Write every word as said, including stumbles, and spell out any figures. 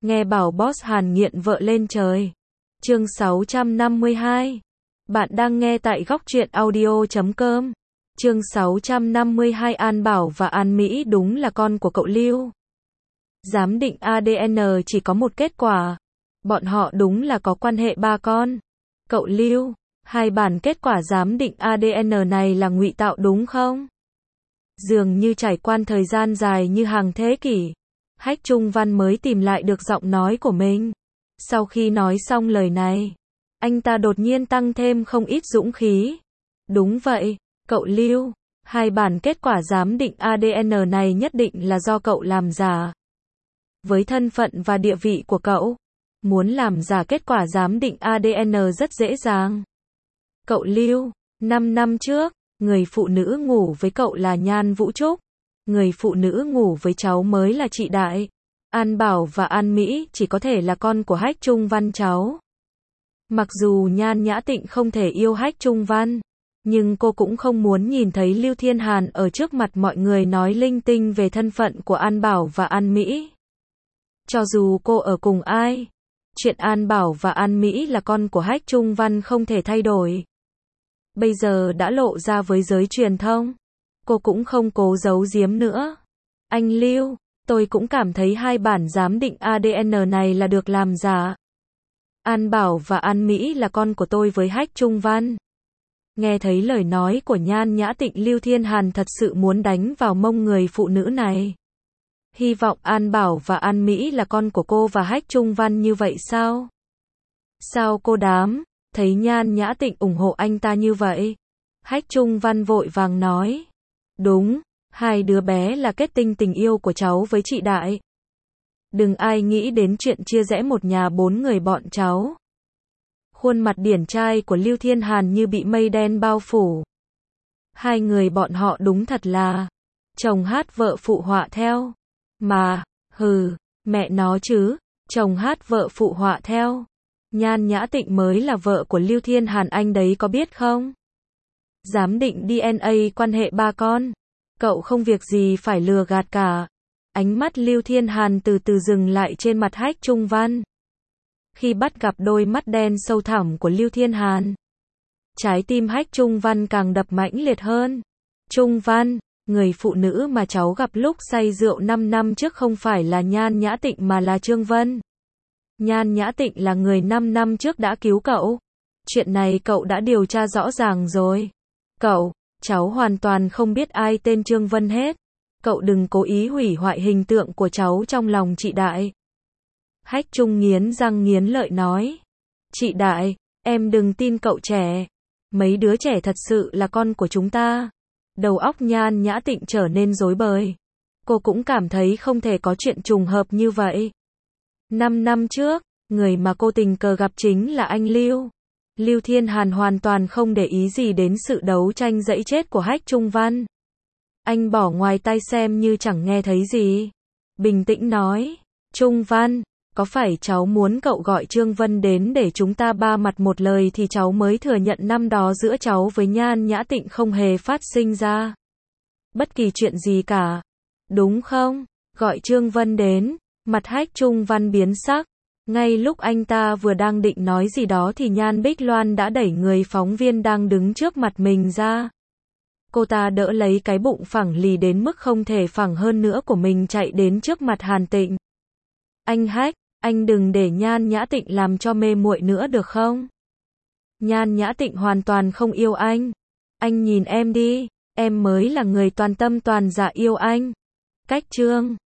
Nghe bảo boss Hàn nghiện vợ lên trời. Chương sáu trăm năm mươi hai. Bạn đang nghe tại góc truyện audio chấm com. Chương sáu trăm năm mươi hai. An Bảo và An Mỹ đúng là con của cậu Lưu. Giám định a đê en chỉ có một kết quả. Bọn họ đúng là có quan hệ ba con. Cậu Lưu, hai bản kết quả giám định a đê en này là ngụy tạo đúng không? Dường như trải qua thời gian dài như hàng thế kỷ, Hách Trung Văn mới tìm lại được giọng nói của mình. Sau khi nói xong lời này, anh ta đột nhiên tăng thêm không ít dũng khí. Đúng vậy, cậu Lưu, hai bản kết quả giám định a đê en này nhất định là do cậu làm giả. Với thân phận và địa vị của cậu, muốn làm giả kết quả giám định a đê en rất dễ dàng. Cậu Lưu, năm năm trước, người phụ nữ ngủ với cậu là Nhan Vũ Trúc. Người phụ nữ ngủ với cháu mới là chị Đại. An Bảo và An Mỹ chỉ có thể là con của Hách Trung Văn cháu. Mặc dù Nhan Nhã Tịnh không thể yêu Hách Trung Văn, nhưng cô cũng không muốn nhìn thấy Lưu Thiên Hàn ở trước mặt mọi người nói linh tinh về thân phận của An Bảo và An Mỹ. Cho dù cô ở cùng ai, chuyện An Bảo và An Mỹ là con của Hách Trung Văn không thể thay đổi. Bây giờ đã lộ ra với giới truyền thông, cô cũng không cố giấu giếm nữa. Anh Lưu, tôi cũng cảm thấy hai bản giám định a đê en này là được làm giả. An Bảo và An Mỹ là con của tôi với Hách Trung Văn. Nghe thấy lời nói của Nhan Nhã Tịnh, Lưu Thiên Hàn thật sự muốn đánh vào mông người phụ nữ này. Hy vọng An Bảo và An Mỹ là con của cô và Hách Trung Văn như vậy sao? Sao cô đám, thấy Nhan Nhã Tịnh ủng hộ anh ta như vậy? Hách Trung Văn vội vàng nói. Đúng, hai đứa bé là kết tinh tình yêu của cháu với chị Đại. Đừng ai nghĩ đến chuyện chia rẽ một nhà bốn người bọn cháu. Khuôn mặt điển trai của Lưu Thiên Hàn như bị mây đen bao phủ. Hai người bọn họ đúng thật là chồng hát vợ phụ họa theo. Mà, hừ, mẹ nó chứ, chồng hát vợ phụ họa theo. Nhan Nhã Tịnh mới là vợ của Lưu Thiên Hàn anh đấy có biết không? Giám định đê en a quan hệ ba con. Cậu không việc gì phải lừa gạt cả. Ánh mắt Lưu Thiên Hàn từ từ dừng lại trên mặt Hách Trung Văn. Khi bắt gặp đôi mắt đen sâu thẳm của Lưu Thiên Hàn, trái tim Hách Trung Văn càng đập mãnh liệt hơn. Trung Văn, người phụ nữ mà cháu gặp lúc say rượu năm năm trước không phải là Nhan Nhã Tịnh mà là Trương Vân. Nhan Nhã Tịnh là người năm năm trước đã cứu cậu. Chuyện này cậu đã điều tra rõ ràng rồi. Cậu, cháu hoàn toàn không biết ai tên Trương Vân hết. Cậu đừng cố ý hủy hoại hình tượng của cháu trong lòng chị Đại. Hách Trung nghiến răng nghiến lợi nói. Chị Đại, em đừng tin cậu trẻ. Mấy đứa trẻ thật sự là con của chúng ta. Đầu óc Nhan Nhã Tịnh trở nên rối bời. Cô cũng cảm thấy không thể có chuyện trùng hợp như vậy. Năm năm trước, người mà cô tình cờ gặp chính là anh Lưu. Lưu Thiên Hàn hoàn toàn không để ý gì đến sự đấu tranh giẫy chết của Hách Trung Văn. Anh bỏ ngoài tai xem như chẳng nghe thấy gì. Bình tĩnh nói, Trung Văn, có phải cháu muốn cậu gọi Trương Vân đến để chúng ta ba mặt một lời thì cháu mới thừa nhận năm đó giữa cháu với Nhan Nhã Tịnh không hề phát sinh ra bất kỳ chuyện gì cả, đúng không? Gọi Trương Vân đến, mặt Hách Trung Văn biến sắc. Ngay lúc anh ta vừa đang định nói gì đó thì Nhan Bích Loan đã đẩy người phóng viên đang đứng trước mặt mình ra. Cô ta đỡ lấy cái bụng phẳng lì đến mức không thể phẳng hơn nữa của mình chạy đến trước mặt Hàn Tịnh. Anh Hách, anh đừng để Nhan Nhã Tịnh làm cho mê muội nữa được không? Nhan Nhã Tịnh hoàn toàn không yêu anh. Anh nhìn em đi, em mới là người toàn tâm toàn dạ yêu anh. Cách Trương